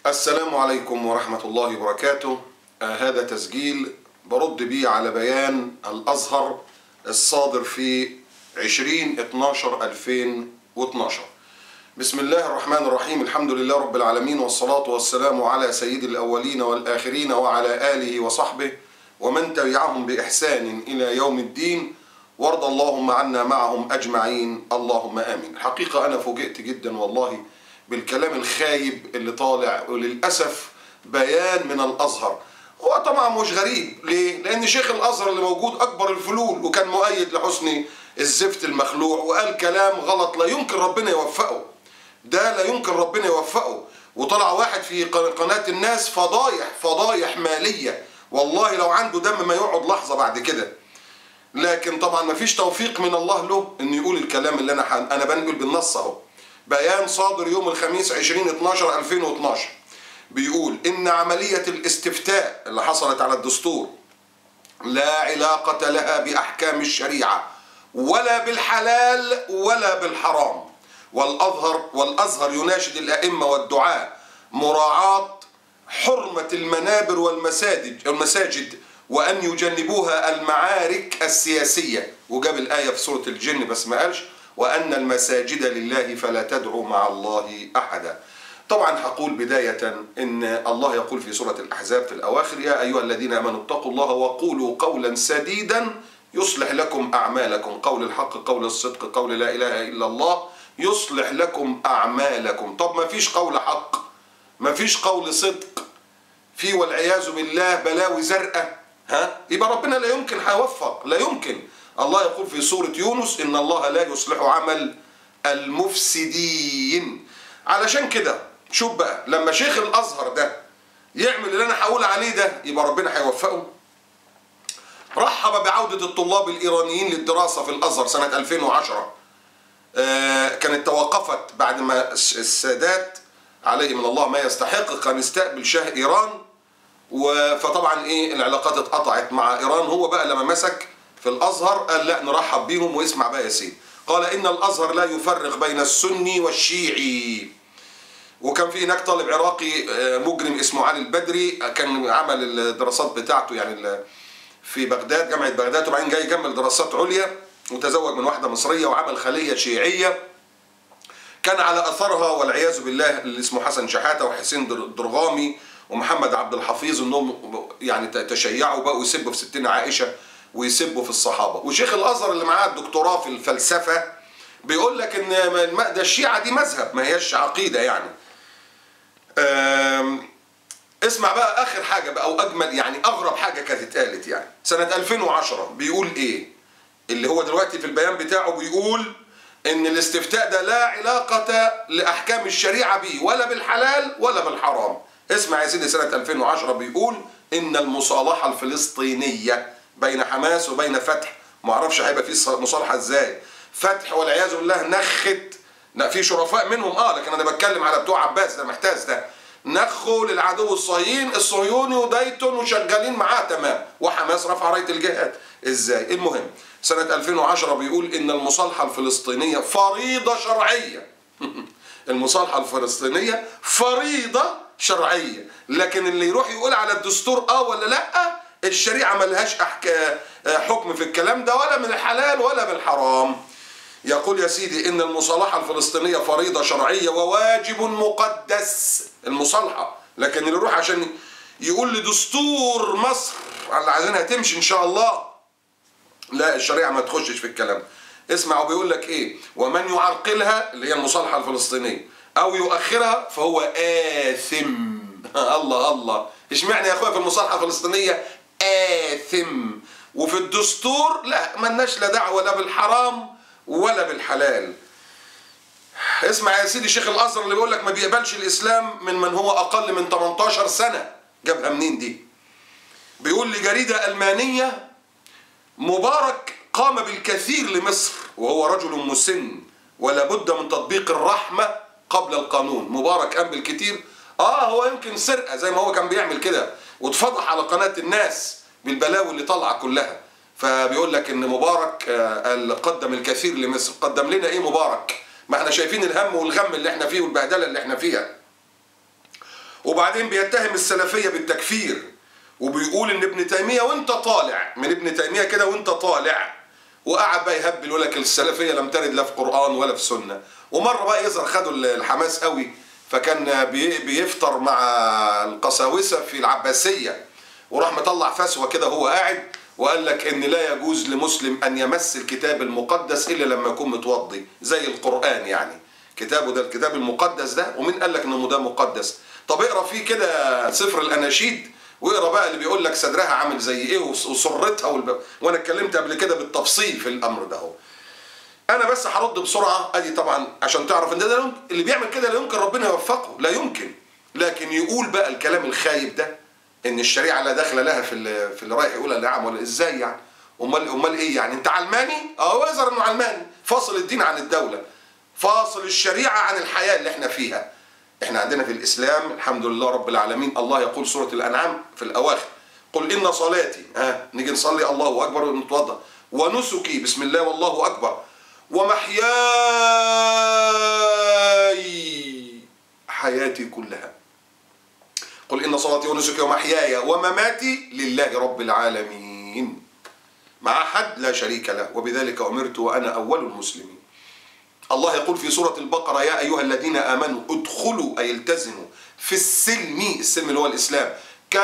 السلام عليكم ورحمة الله وبركاته. هذا تسجيل برد بيه على بيان الأزهر الصادر في 20/12/2012. بسم الله الرحمن الرحيم. الحمد لله رب العالمين، والصلاة والسلام على سيد الأولين والآخرين وعلى آله وصحبه ومن تبعهم بإحسان إلى يوم الدين، وارض اللهم عنا معهم أجمعين، اللهم آمين. الحقيقة أنا فوجئت جدا والله بالكلام الخايب اللي طالع، وللأسف بيان من الأزهر. هو طبعا مش غريب، ليه؟ لأن شيخ الأزهر اللي موجود أكبر الفلول، وكان مؤيد لحسني الزفت المخلوع، وقال كلام غلط لا يمكن ربنا يوفقه، ده لا يمكن ربنا يوفقه. وطلع واحد في قناة الناس فضايح مالية، والله لو عنده دم ما يقعد لحظة بعد كده. لكن طبعا ما فيش توفيق من الله له انه يقول الكلام اللي انا بنقل بالنص اهو. بيان صادر يوم الخميس 20/12/2012 بيقول إن عملية الاستفتاء اللي حصلت على الدستور لا علاقة لها بأحكام الشريعة ولا بالحلال ولا بالحرام، والأزهر يناشد الأئمة والدعاة مراعاة حرمة المنابر والمساجد وأن يجنبوها المعارك السياسية. وجاب الآية في سورة الجن بس ما قالش وأن المساجد لله فلا تدعوا مع الله أحدا. طبعا هقول بداية إن الله يقول في سورة الأحزاب في الأواخر: يا أيها الذين آمنوا اتقوا الله وقولوا قولا سديدا يصلح لكم أعمالكم. قول الحق، قول الصدق، قول لا إله إلا الله يصلح لكم أعمالكم. طب ما فيش قول حق، ما فيش قول صدق، في والعياذ بالله بلاوي زرقاء، يبقى ربنا لا يمكن هيوفق، لا يمكن. الله يقول في سورة يونس: إن الله لا يصلح عمل المفسدين. علشان كده شوف بقى، لما شيخ الأزهر ده يعمل اللي أنا هقول عليه ده يبقى ربنا هيوفقه. رحب بعودة الطلاب الإيرانيين للدراسة في الأزهر سنة 2010. كانت توقفت بعد ما السادات عليه من الله ما يستحق كان يستقبل شاه إيران، فطبعا العلاقات اتقطعت مع إيران. هو بقى لما مسك في الأزهر قال لا نرحب بيهم. واسمع بقى يا سيدي، قال إن الأزهر لا يفرق بين السني والشيعي. وكان في هناك طالب عراقي مجرم اسمه علي البدري، كان عمل الدراسات بتاعته يعني في بغداد، جامعة بغداد، وبعدين جاي يكمل دراسات عليا وتزوج من واحدة مصرية وعمل خلية شيعية كان على أثرها والعياذ بالله اللي اسمه حسن شحاتة وحسين درغامي ومحمد عبد الحفيظ، انهم يعني تشيعوا بقوا يسبوا في ستنا عائشة ويسبوا في الصحابة. وشيخ الأزهر اللي معاه الدكتوراه في الفلسفة بيقول لك ان ده الشيعة دي مذهب ما هيش عقيدة يعني. اسمع بقى آخر حاجة بقى، أو أجمل يعني أغرب حاجة كانت اتقالت يعني سنة 2010. بيقول إيه اللي هو دلوقتي في البيان بتاعه؟ بيقول إن الاستفتاء ده لا علاقة لأحكام الشريعة به ولا بالحلال ولا بالحرام. اسمع يا سيدي، سنة 2010 بيقول إن المصالحة الفلسطينية بين حماس وبين فتح، معرفش هيبقى في مصالحة إزاي. فتح والعياذ بالله نخت، لا في شرفاء منهم لكن انا بتكلم على بتوع عباس ده محتاس ده، نخوا للعدو الصهيوني ودايتون وشغالين معاه تمام، وحماس رفع راية الجهاد. ازاي؟ المهم سنة 2010 بيقول ان المصالحة الفلسطينية فريضة شرعية. المصالحة الفلسطينية فريضة شرعية، لكن اللي يروح يقول على الدستور ولا لا، الشريعة ملهاش حكم في الكلام ده، ولا من الحلال ولا من الحرام. يقول يا سيدي إن المصالحة الفلسطينية فريضة شرعية وواجب مقدس، المصالحة. لكن اللي يروح عشان يقول لدستور مصر اللي عايزينها تمشي إن شاء الله، لا الشريعة ما تخشش في الكلام. اسمعوا بيقول لك إيه: ومن يعرقلها اللي هي المصالحة الفلسطينية أو يؤخرها فهو آثم. الله الله، اشمعنى يا أخويا في المصالحة الفلسطينية آثم وفي الدستور لا؟ ملناش لا دعوة لا بالحرام ولا بالحلال. اسمع يا سيدي شيخ الأزهر اللي بيقول لك ما بيقبلش الإسلام من هو أقل من 18 سنة. جابها منين دي؟ بيقول لجريدة ألمانية: مبارك قام بالكثير لمصر وهو رجل مسن ولا بد من تطبيق الرحمة قبل القانون. مبارك قام بالكثير، هو يمكن سرقة زي ما هو كان بيعمل كده واتفضح على قناة الناس بالبلاوي اللي طالعة كلها. فبيقول لك ان مبارك قدم الكثير لمصر. قدم لنا ايه مبارك؟ ما احنا شايفين الهم والغم اللي احنا فيه والبهدله اللي احنا فيها. وبعدين بيتهم السلفية بالتكفير، وبيقول ان ابن تيمية وانت طالع من ابن تيمية كده وانت طالع، وقعد بقى يهبل يقول لك السلفية لم ترد لا في قرآن ولا في سنة. ومرة بقى يظهر خدوا الحماس قوي، فكان بيفطر مع القساوسة في العباسية، وراح مطلع فسوة كده هو قاعد، وقال لك ان لا يجوز لمسلم ان يمس الكتاب المقدس الا لما يكون متوضي زي القرآن. يعني كتابه ده الكتاب المقدس ده، ومين قال لك انه ده مقدس؟ طب اقرا فيه كده سفر الاناشيد، واقرا بقى اللي بيقول لك صدرها عامل زي ايه وسرتها وانا اتكلمت قبل كده بالتفصيل في الامر ده. انا بس هرد بسرعه ادي طبعا عشان تعرف ان ده اللي بيعمل كده لا يمكن ربنا يوفقه، لا يمكن. لكن يقول بقى الكلام الخايب ده ان الشريعه لا دخل لها في اللي رايح يقولها نعم ولا ازاي يعني؟ امال ايه يعني؟ انت علماني؟ يظهر انه علماني، فاصل الدين عن الدوله، فاصل الشريعه عن الحياه اللي احنا فيها. احنا عندنا في الاسلام الحمد لله رب العالمين، الله يقول سوره الانعام في الاواخر: قل ان صلاتي، نيجي نصلي الله اكبر ونتوضا، ونسكي بسم الله والله اكبر، ومحياي، حياتي كلها، قل إن صلاتي ونسكي ومحياي ومماتي لله رب العالمين مع أحد لا شريك له وبذلك أمرت وأنا أول المسلمين. الله يقول في سورة البقرة: يا أيها الذين آمنوا ادخلوا، أي التزموا، في السلم، السلم اللي هو الإسلام،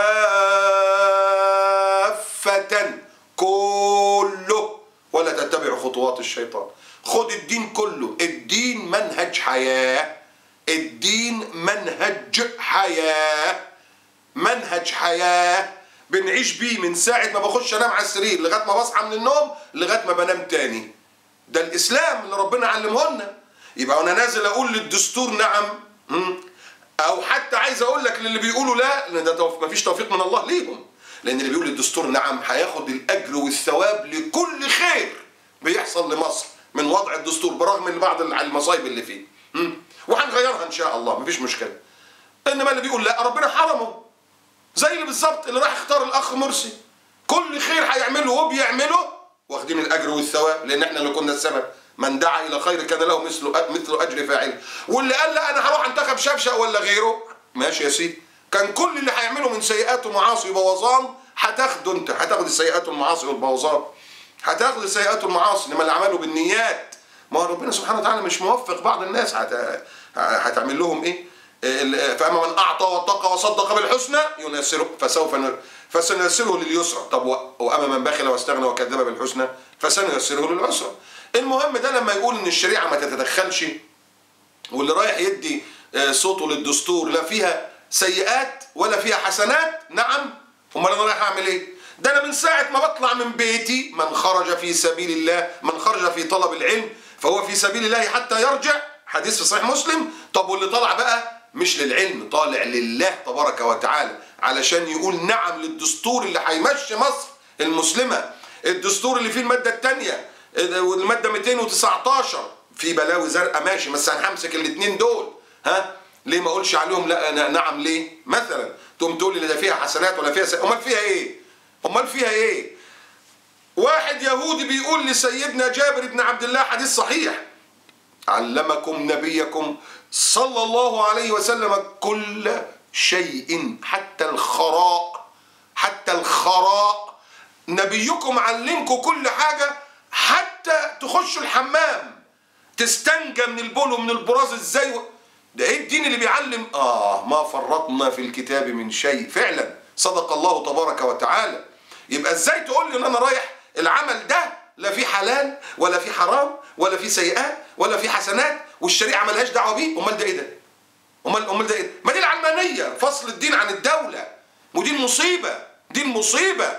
كافة، كله، ولا تتبعوا خطوات الشيطان. خد الدين كله، الدين منهج حياة، الدين منهج حياة، منهج حياة بنعيش بيه من ساعة ما بخش انام على السرير لغاية ما بصحى من النوم لغاية ما بنام تاني. ده الإسلام اللي ربنا علمه لنا. يبقى وانا نازل اقول للدستور نعم، او حتى عايز اقول لك للي بيقولوا لا، لان ده مفيش توفيق من الله ليهم، لان اللي بيقول للدستور نعم هياخد الاجر والثواب لكل خير بيحصل لمصر من وضع الدستور، برغم ان بعض المصايب اللي فيه، وهنغيرها ان شاء الله مفيش مشكله. انما اللي بيقول لا ربنا حرمه، زي اللي بالظبط اللي راح اختار الاخ مرسي، كل خير هيعمله وبيعمله واخدين الاجر والثواب، لان احنا اللي كنا السبب. من دعا الى خير كان له مثل اجر فاعله. واللي قال لا انا هروح انتخب شفشق ولا غيره، ماشي يا سيدي، كان كل اللي هيعمله من سيئات ومعاصي وبوظان هتاخده انت، هتاخد السيئات والمعاصي والبوظان، هتاخد السيئات والمعاصي. انما اللي عمله بالنيات، ما هو ربنا سبحانه وتعالى مش موفق بعض الناس، هتعمل لهم ايه؟ فاما من اعطى واتقى وصدق بالحسنى ينسره فسنيسره لليسرى. طب واما من بخل واستغنى وكذب بالحسنى فسنيسره للعسرى. المهم ده لما يقول ان الشريعه ما تتدخلش، واللي رايح يدي صوته للدستور لا فيها سيئات ولا فيها حسنات، نعم، امال انا رايح اعمل ايه؟ ده انا من ساعه ما بطلع من بيتي، من خرج في سبيل الله، من خرج في طلب العلم فهو في سبيل الله حتى يرجع، حديث في صحيح مسلم. طب واللي طلع بقى مش للعلم، طالع لله تبارك وتعالى علشان يقول نعم للدستور اللي هيمشي مصر المسلمه، الدستور اللي فيه الماده الثانيه والماده 219 في بلاوي زرقاء، ماشي، بس هنمسك الاثنين دول، ليه ما اقولش عليهم لا نعم؟ ليه مثلا تقوم تقول لي لا فيها حسنات ولا فيها امال فيها ايه؟ امال فيها ايه؟ واحد يهودي بيقول لسيدنا جابر بن عبد الله، حديث صحيح: علمكم نبيكم صلى الله عليه وسلم كل شيء حتى الخراء، حتى الخراء، نبيكم علمكم كل حاجة حتى تخشوا الحمام تستنجى من البول ومن البراز ازاي. ده ايه الدين اللي بيعلم؟ ما فرطنا في الكتاب من شيء. فعلا صدق الله تبارك وتعالى. يبقى ازاي تقول لي ان انا رايح العمل ده لا في حلال ولا في حرام ولا في سيئات ولا في حسنات والشريعه ملهاش دعوه بيه؟ امال ده ايه ده؟ امال ده ايه؟ ما دي العلمانيه، فصل الدين عن الدوله، ودي المصيبه، دي المصيبه.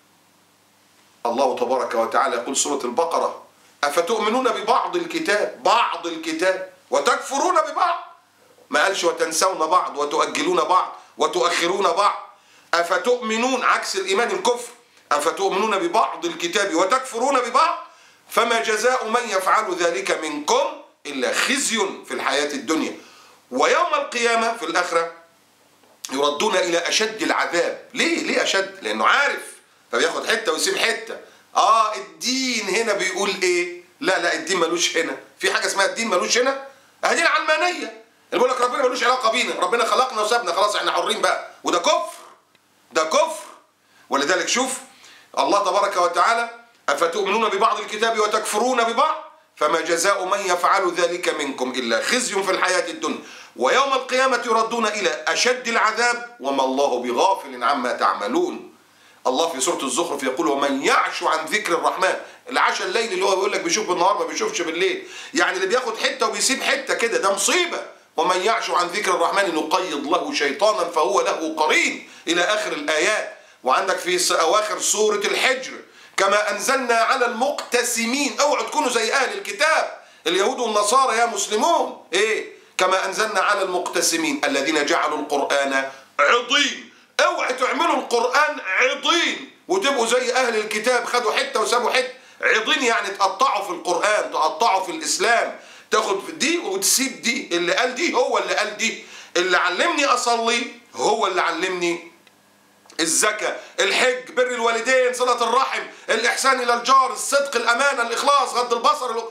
الله تبارك وتعالى يقول سوره البقره: افتؤمنون ببعض الكتاب، بعض الكتاب، وتكفرون ببعض. ما قالش وتنسون بعض وتؤجلون بعض وتؤخرون بعض. افتؤمنون عكس الايمان الكفر، افتؤمنون ببعض الكتاب وتكفرون ببعض فما جزاء من يفعل ذلك منكم الا خزي في الحياه الدنيا ويوم القيامه في الاخره يردون الى اشد العذاب. ليه اشد؟ لانه عارف فبياخد حته ويسيب حته. الدين هنا بيقول ايه؟ لا الدين ملوش هنا، في حاجه اسمها الدين ملوش هنا. هذه العلمانيه اللي بيقول لك ربنا ملوش علاقه بينا، ربنا خلقنا وسابنا خلاص احنا حرين بقى، وده كفر، ده كفر. ولذلك شوف الله تبارك وتعالى: افتؤمنون ببعض الكتاب وتكفرون ببعض فما جزاء من يفعل ذلك منكم الا خزي في الحياه الدنيا ويوم القيامه يردون الى اشد العذاب وما الله بغافل عما تعملون. الله في سوره الزخرف يقول: ومن يعش عن ذكر الرحمن، العشاء الليل اللي هو بيقول لك بيشوف بالنهار ما بيشوفش بالليل، يعني اللي بياخد حته وبيسيب حته كده، ده مصيبه. ومن يعش عن ذكر الرحمن نقيض له شيطانا فهو له قرين، الى اخر الايات. وعندك في اواخر سوره الحجر: كما انزلنا على المقتسمين، اوعوا تكونوا زي اهل الكتاب اليهود والنصارى يا مسلمون. ايه؟ كما انزلنا على المقتسمين الذين جعلوا القران عضين. اوعوا تعملوا القران عضين وتبقوا زي اهل الكتاب، خدوا حته وسابوا حته. عضين يعني تقطعوا في القران، تقطعوا في الاسلام، تاخد دي وتسيب دي. اللي قال دي هو اللي قال دي، اللي علمني اصلي هو اللي علمني الزكاة، الحج، بر الوالدين، صلة الرحم، الإحسان إلى الجار، الصدق، الأمانة، الإخلاص، غض البصر،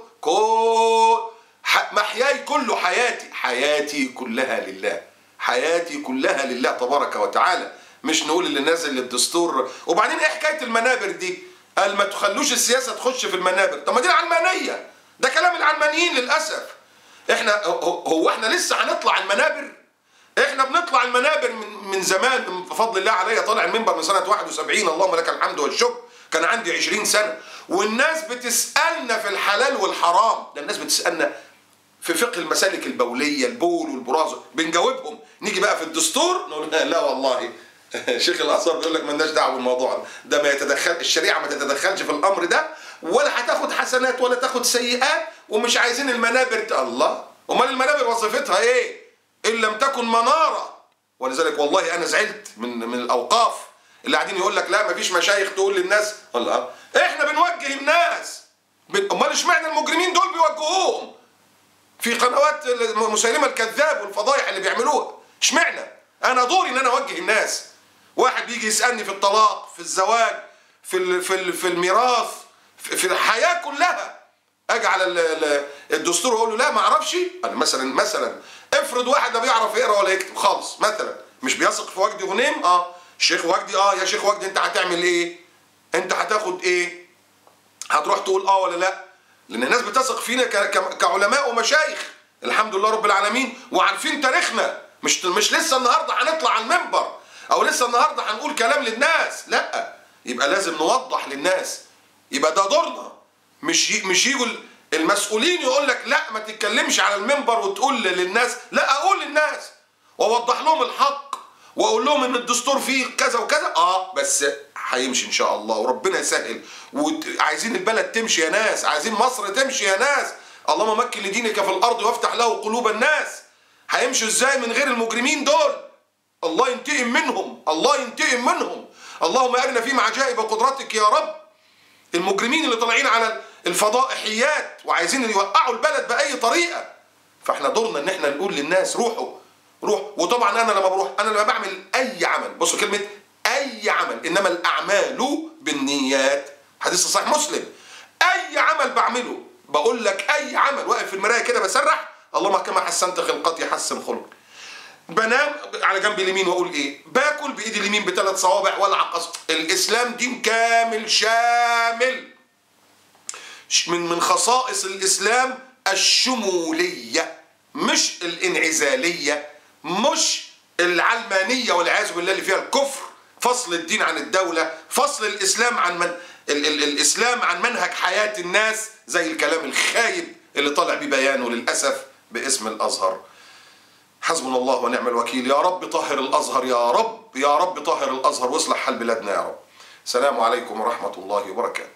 محياي كله حياتي كلها لله، حياتي كلها لله تبارك وتعالى. مش نقول اللي نازل للدستور. وبعدين ايه حكاية المنابر دي؟ قال ما تخلوش السياسة تخش في المنابر. طب ما دي العلمانية، ده كلام العلمانيين للأسف. احنا هو احنا لسه هنطلع المنابر؟ احنا بنطلع المنابر من زمان، بفضل الله عليا طالع المنبر من سنة 71، اللهم لك الحمد والشكر. كان عندي 20 سنة والناس بتسألنا في الحلال والحرام. ده الناس بتسألنا في فقه المسالك البولية، البول والبراز، بنجاوبهم. نيجي بقى في الدستور نقول لا والله شيخ الازهر بيقول لك مالناش دعوه بالموضوع ده، ما يتدخل الشريعه، ما تتدخلش في الامر ده، ولا هتاخد حسنات ولا تاخد سيئات، ومش عايزين المنابر. الله، امال المنابر وظيفتها ايه ان لم تكن مناره؟ ولذلك والله انا زعلت من الاوقاف اللي قاعدين يقول لك لا مفيش مشايخ تقول للناس. الله، احنا بنوجه الناس، امال اشمعنى المجرمين دول بيوجهوهم في قنوات مسيلمة الكذاب والفضايح اللي بيعملوها؟ اشمعنى انا دوري ان انا اوجه الناس؟ واحد بيجي يسالني في الطلاق، في الزواج، في الميراث، في الحياه كلها، اجي على الدستور واقول له لا ما اعرفش. انا مثلا افرض واحد لا بيعرف يقرا ولا يكتب خالص، مثلا مش بيثق في وجدي غنيم، الشيخ وجدي، يا شيخ وجدي انت هتعمل ايه؟ انت هتاخد ايه؟ هتروح تقول ولا لا؟ لان الناس بتثق فينا كعلماء ومشايخ الحمد لله رب العالمين، وعارفين تاريخنا. مش لسه النهارده هنطلع على المنبر او لسه النهارده هنقول كلام للناس، لا، يبقى لازم نوضح للناس، يبقى ده دورنا. مش يجوا المسؤولين يقول لك لا ما تتكلمش على المنبر وتقول للناس، لا، اقول للناس واوضح لهم الحق واقول لهم ان الدستور فيه كذا وكذا، بس هيمشي ان شاء الله وربنا يسهل. وعايزين البلد تمشي يا ناس، عايزين مصر تمشي يا ناس. اللهم مكن لدينك في الارض وافتح له قلوب الناس. هيمشوا ازاي من غير المجرمين دول؟ الله ينتقم منهم، الله ينتقم منهم. اللهم ارنا فيهم عجائب قدرتك يا رب. المجرمين اللي طالعين على الفضائحيات وعايزين يوقعوا البلد باي طريقه. فاحنا دورنا ان احنا نقول للناس روحوا. وطبعا انا لما بعمل اي عمل، بصوا كلمه اي عمل، انما الاعمال بالنيات، حديث صحيح مسلم. اي عمل بعمله، بقول لك اي عمل، واقف في المرايه كده بسرح اللهم كما حسنت خلقتي حسن خلق. بنام على جنب اليمين واقول ايه؟ باكل بايدي اليمين ب3 صوابع ولا عقص. الاسلام دين كامل شامل. من خصائص الاسلام الشموليه، مش الانعزاليه، مش العلمانيه والعياذ بالله اللي فيها الكفر، فصل الدين عن الدوله، فصل الاسلام عن الاسلام عن منهج حياه الناس، زي الكلام الخايب اللي طالع بيه بيانه للاسف باسم الازهر. حسبنا الله ونعم الوكيل. يا رب طهر الازهر، يا رب طهر الازهر واصلح حال بلادنا يا رب. السلام عليكم ورحمه الله وبركاته.